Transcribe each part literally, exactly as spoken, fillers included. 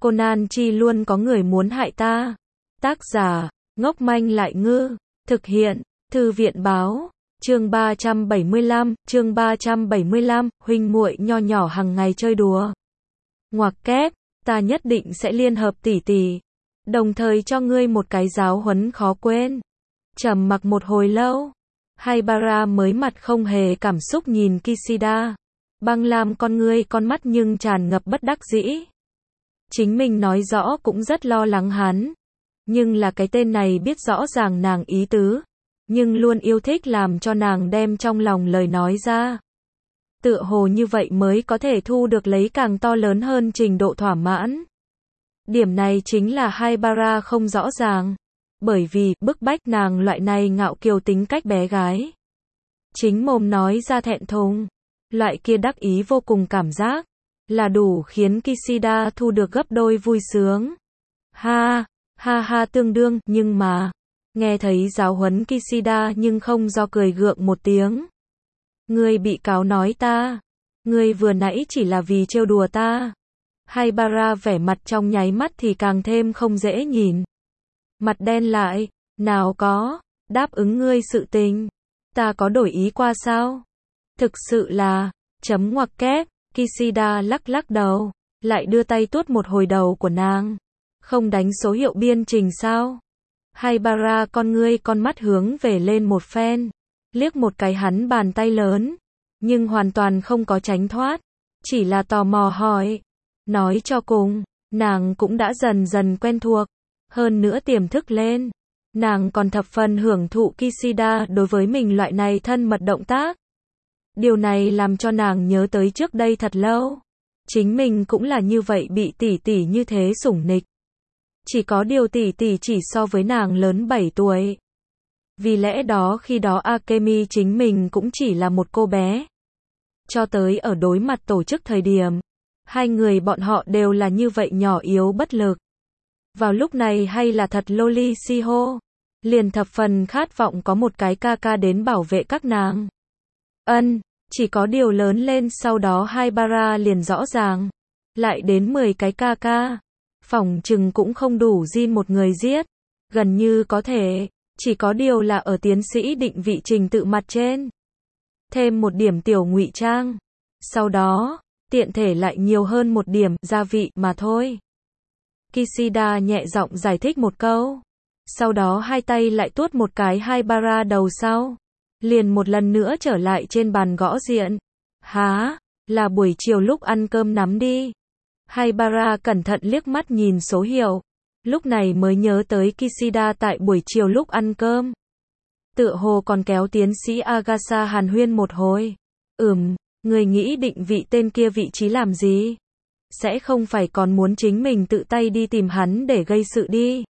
Conan chi luôn có người muốn hại ta. Tác giả, ngốc manh lại ngư. Thực hiện, Thư viện báo. Chương ba trăm bảy mươi lăm, chương ba trăm bảy mươi lăm, huynh muội nho nhỏ hằng ngày chơi đùa. Ngoặc kép, ta nhất định sẽ liên hợp tỷ tỷ, đồng thời cho ngươi một cái giáo huấn khó quên. Trầm mặc một hồi lâu, Haibara mới mặt không hề cảm xúc nhìn Kishida. Băng lam con ngươi con mắt nhưng tràn ngập bất đắc dĩ. Chính mình nói rõ cũng rất lo lắng hắn. Nhưng là cái tên này biết rõ ràng nàng ý tứ. Nhưng luôn yêu thích làm cho nàng đem trong lòng lời nói ra. Tựa hồ như vậy mới có thể thu được lấy càng to lớn hơn trình độ thỏa mãn. Điểm này chính là Haibara không rõ ràng. Bởi vì, bức bách nàng loại này ngạo kiều tính cách bé gái. Chính mồm nói ra thẹn thùng. Loại kia đắc ý vô cùng cảm giác. Là đủ khiến Kishida thu được gấp đôi vui sướng. Ha, ha ha tương đương, nhưng mà. Nghe thấy giáo huấn Kishida nhưng không do cười gượng một tiếng. Ngươi bị cáo nói ta. Ngươi vừa nãy chỉ là vì trêu đùa ta. Haibara vẻ mặt trong nháy mắt thì càng thêm không dễ nhìn. Mặt đen lại, nào có, đáp ứng ngươi sự tình. Ta có đổi ý qua sao? Thực sự là, chấm ngoặc kép, Kishida lắc lắc đầu, lại đưa tay tuốt một hồi đầu của nàng. Không đánh số hiệu biên trình sao? Haibara con ngươi con mắt hướng về lên một phen, liếc một cái hắn bàn tay lớn, nhưng hoàn toàn không có tránh thoát, chỉ là tò mò hỏi. Nói cho cùng, nàng cũng đã dần dần quen thuộc, hơn nữa tiềm thức lên. Nàng còn thập phần hưởng thụ Kishida đối với mình loại này thân mật động tác. Điều này làm cho nàng nhớ tới trước đây thật lâu. Chính mình cũng là như vậy bị tỷ tỷ như thế sủng nịch. Chỉ có điều tỷ tỷ chỉ so với nàng lớn bảy tuổi. Vì lẽ đó khi đó Akemi chính mình cũng chỉ là một cô bé. Cho tới ở đối mặt tổ chức thời điểm, hai người bọn họ đều là như vậy nhỏ yếu bất lực. Vào lúc này hay là thật Loli Shiho, liền thập phần khát vọng có một cái ca ca đến bảo vệ các nàng. Ân, chỉ có điều lớn lên sau đó Haibara liền rõ ràng. Lại đến mười cái ca ca. Phỏng chừng cũng không đủ Jin một người giết. Gần như có thể, chỉ có điều là ở tiến sĩ định vị trình tự mặt trên. Thêm một điểm tiểu ngụy trang. Sau đó, tiện thể lại nhiều hơn một điểm gia vị mà thôi. Kishida nhẹ giọng giải thích một câu. Sau đó hai tay lại tuốt một cái Haibara đầu sau. Liền một lần nữa trở lại trên bàn gõ diện. Há, là buổi chiều lúc ăn cơm nắm đi. Haibara cẩn thận liếc mắt nhìn số hiệu. Lúc này mới nhớ tới Kishida tại buổi chiều lúc ăn cơm. Tựa hồ còn kéo tiến sĩ Agasa hàn huyên một hồi. Ừm, người nghĩ định vị tên kia vị trí làm gì? Sẽ không phải còn muốn chính mình tự tay đi tìm hắn để gây sự đi.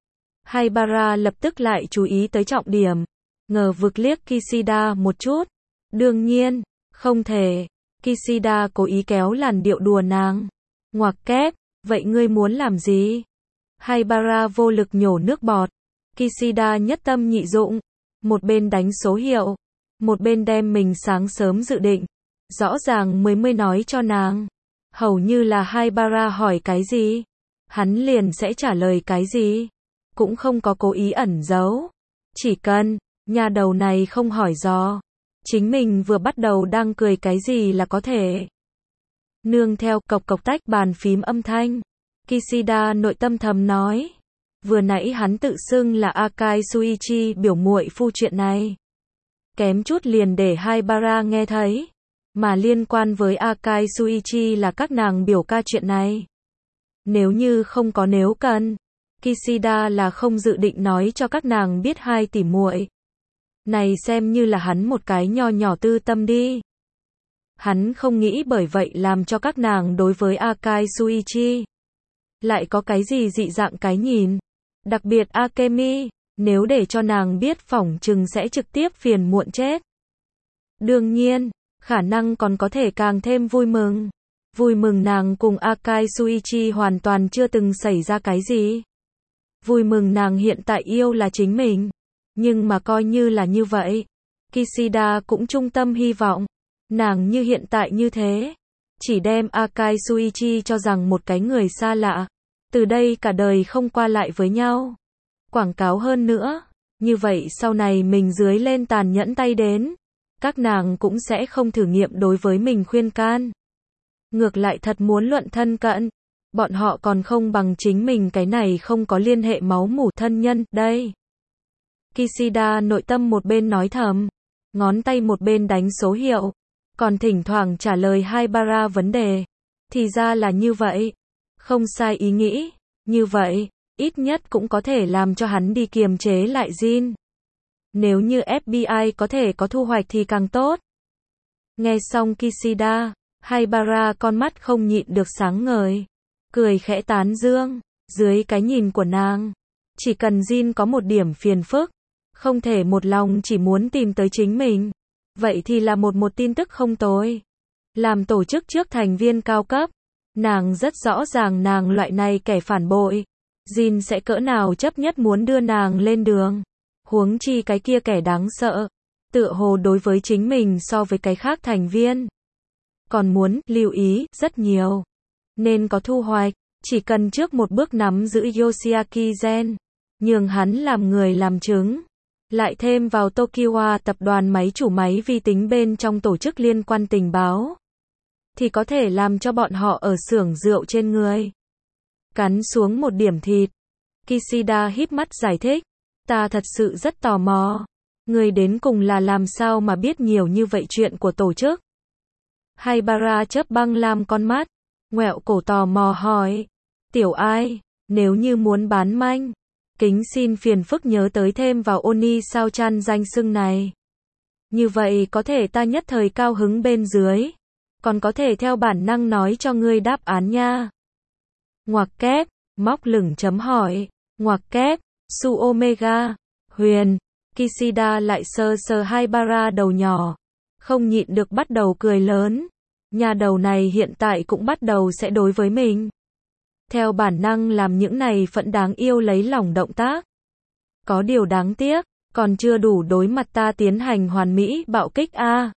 Haibara lập tức lại chú ý tới trọng điểm. Ngờ vực liếc Kishida một chút. Đương nhiên, không thể. Kishida cố ý kéo làn điệu đùa nàng. Ngoặc kép, vậy ngươi muốn làm gì? Haibara vô lực nhổ nước bọt. Kishida nhất tâm nhị dụng. Một bên đánh số hiệu. Một bên đem mình sáng sớm dự định. Rõ ràng mới mới nói cho nàng. Hầu như là Haibara hỏi cái gì? Hắn liền sẽ trả lời cái gì? Cũng không có cố ý ẩn giấu. Chỉ cần, nhà đầu này không hỏi dò. Chính mình vừa bắt đầu đang cười cái gì là có thể. Nương theo cộc cộc tách bàn phím âm thanh. Kishida nội tâm thầm nói. Vừa nãy hắn tự xưng là Akai Suichi biểu muội phu chuyện này. Kém chút liền để Haibara nghe thấy. Mà liên quan với Akai Suichi là các nàng biểu ca chuyện này. Nếu như không có nếu cần, Kishida là không dự định nói cho các nàng biết hai tỷ muội. Này xem như là hắn một cái nho nhỏ tư tâm đi. Hắn không nghĩ bởi vậy làm cho các nàng đối với Akai Suichi lại có cái gì dị dạng cái nhìn. Đặc biệt Akemi, nếu để cho nàng biết phỏng chừng sẽ trực tiếp phiền muộn chết. Đương nhiên, khả năng còn có thể càng thêm vui mừng. Vui mừng nàng cùng Akai Suichi hoàn toàn chưa từng xảy ra cái gì. Vui mừng nàng hiện tại yêu là chính mình. Nhưng mà coi như là như vậy, Kishida cũng trung tâm hy vọng. Nàng như hiện tại như thế, chỉ đem Akai Suichi cho rằng một cái người xa lạ. Từ đây cả đời không qua lại với nhau. Quảng cáo hơn nữa. Như vậy sau này mình dưới lên tàn nhẫn tay đến, các nàng cũng sẽ không thử nghiệm đối với mình khuyên can. Ngược lại thật muốn luận thân cận, bọn họ còn không bằng chính mình cái này không có liên hệ máu mủ thân nhân, đây. Kishida nội tâm một bên nói thầm, ngón tay một bên đánh số hiệu, còn thỉnh thoảng trả lời Haibara vấn đề. Thì ra là như vậy. Không sai ý nghĩ, như vậy, ít nhất cũng có thể làm cho hắn đi kiềm chế lại Jin. Nếu như ép bê i có thể có thu hoạch thì càng tốt. Nghe xong Kishida, Haibara con mắt không nhịn được sáng ngời, cười khẽ tán dương, dưới cái nhìn của nàng, chỉ cần Jin có một điểm phiền phức, không thể một lòng chỉ muốn tìm tới chính mình, vậy thì là một một tin tức không tồi. Làm tổ chức trước thành viên cao cấp, nàng rất rõ ràng nàng loại này kẻ phản bội, Jin sẽ cỡ nào chấp nhất muốn đưa nàng lên đường. Huống chi cái kia kẻ đáng sợ, tựa hồ đối với chính mình so với cái khác thành viên còn muốn lưu ý rất nhiều, nên có thu hoạch, chỉ cần trước một bước nắm giữ Yoshiaki Gen, nhường hắn làm người làm chứng, lại thêm vào Tokiwa tập đoàn máy chủ máy vi tính bên trong tổ chức liên quan tình báo, thì có thể làm cho bọn họ ở xưởng rượu trên người cắn xuống một điểm thịt. Kishida híp mắt giải thích, ta thật sự rất tò mò, người đến cùng là làm sao mà biết nhiều như vậy chuyện của tổ chức. Haibara chớp băng lam con mắt, ngoẹo cổ tò mò hỏi, tiểu ai, nếu như muốn bán manh, kính xin phiền phức nhớ tới thêm vào Oni sao chan danh xưng này. Như vậy có thể ta nhất thời cao hứng bên dưới, còn có thể theo bản năng nói cho ngươi đáp án nha. Ngoặc kép, móc lửng chấm hỏi, ngoặc kép, Su Omega, Huyền, Kishida lại sờ sờ Haibara đầu nhỏ, không nhịn được bắt đầu cười lớn. Nhà đầu này hiện tại cũng bắt đầu sẽ đối với mình. Theo bản năng làm những này phận đáng yêu lấy lòng động tác. Có điều đáng tiếc, còn chưa đủ đối mặt ta tiến hành hoàn mỹ bạo kích a.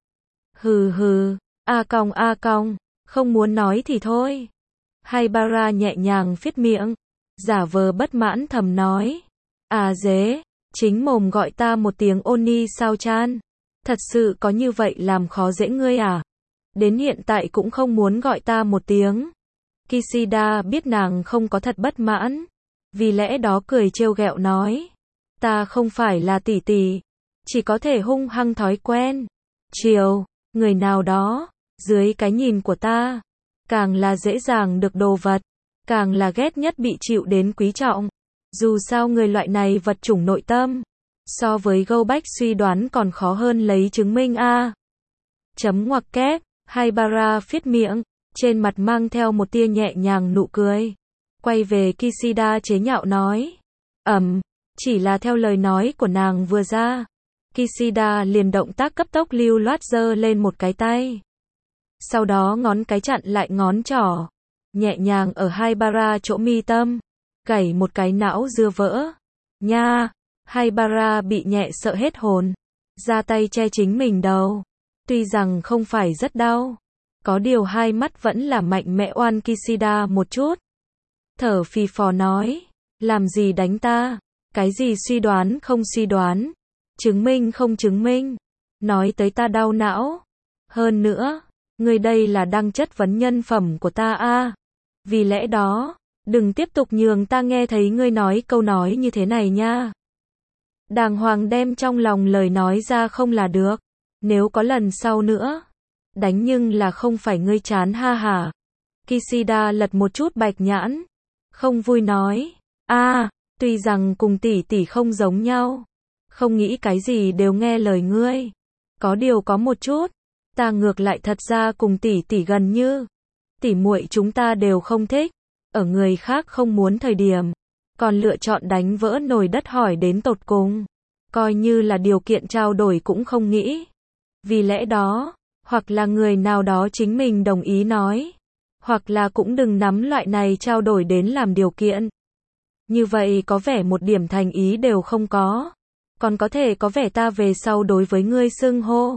Hừ hừ, a cong a cong, không muốn nói thì thôi. Haibara nhẹ nhàng phết miệng, giả vờ bất mãn thầm nói. À dế, chính mồm gọi ta một tiếng Oni sao chan. Thật sự có như vậy làm khó dễ ngươi à? Đến hiện tại cũng không muốn gọi ta một tiếng. Kishida biết nàng không có thật bất mãn, vì lẽ đó cười trêu ghẹo nói. Ta không phải là tỷ tỷ, chỉ có thể hung hăng thói quen. Chiều, người nào đó, dưới cái nhìn của ta, càng là dễ dàng được đồ vật, càng là ghét nhất bị chịu đến quý trọng. Dù sao người loại này vật chủng nội tâm, so với Go Back suy đoán còn khó hơn lấy chứng minh a. Chấm ngoặc kép, Haibara phết miệng, trên mặt mang theo một tia nhẹ nhàng nụ cười. Quay về Kishida chế nhạo nói. Ẩm, chỉ là theo lời nói của nàng vừa ra. Kishida liền động tác cấp tốc lưu loát giơ lên một cái tay. Sau đó ngón cái chặn lại ngón trỏ. Nhẹ nhàng ở Haibara chỗ mi tâm. Gảy một cái não dưa vỡ. Nha, Haibara bị nhẹ sợ hết hồn. Ra tay che chính mình đầu. Tuy rằng không phải rất đau. Có điều hai mắt vẫn là mạnh mẽ oan Kishida một chút. Thở phì phò nói. Làm gì đánh ta? Cái gì suy đoán không suy đoán? Chứng minh không chứng minh? Nói tới ta đau não. Hơn nữa, ngươi đây là đang chất vấn nhân phẩm của ta a. Vì lẽ đó, đừng tiếp tục nhường ta nghe thấy ngươi nói câu nói như thế này nha. Đàng hoàng đem trong lòng lời nói ra không là được. Nếu có lần sau nữa, đánh nhưng là không phải ngươi chán ha hả. Kishida lật một chút bạch nhãn, không vui nói, a, tuy rằng cùng tỷ tỷ không giống nhau, không nghĩ cái gì đều nghe lời ngươi. Có điều có một chút, ta ngược lại thật ra cùng tỷ tỷ gần như, tỷ muội chúng ta đều không thích, ở người khác không muốn thời điểm, còn lựa chọn đánh vỡ nồi đất hỏi đến tột cùng, coi như là điều kiện trao đổi cũng không nghĩ. Vì lẽ đó, hoặc là người nào đó chính mình đồng ý nói, hoặc là cũng đừng nắm loại này trao đổi đến làm điều kiện. Như vậy có vẻ một điểm thành ý đều không có, còn có thể có vẻ ta về sau đối với ngươi xưng hô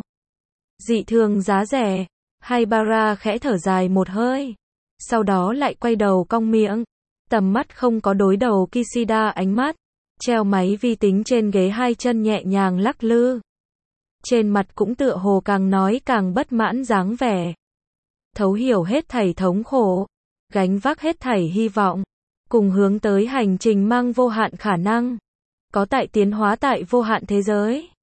dị thường giá rẻ. Haibara khẽ thở dài một hơi, sau đó lại quay đầu cong miệng, Tầm mắt không có đối đầu Kishida ánh mắt, treo máy vi tính trên ghế hai chân nhẹ nhàng lắc lư. Trên mặt cũng tựa hồ càng nói càng bất mãn dáng vẻ. Thấu hiểu hết thảy thống khổ, gánh vác hết thảy hy vọng, cùng hướng tới hành trình mang vô hạn khả năng. Có tại tiến hóa tại vô hạn thế giới.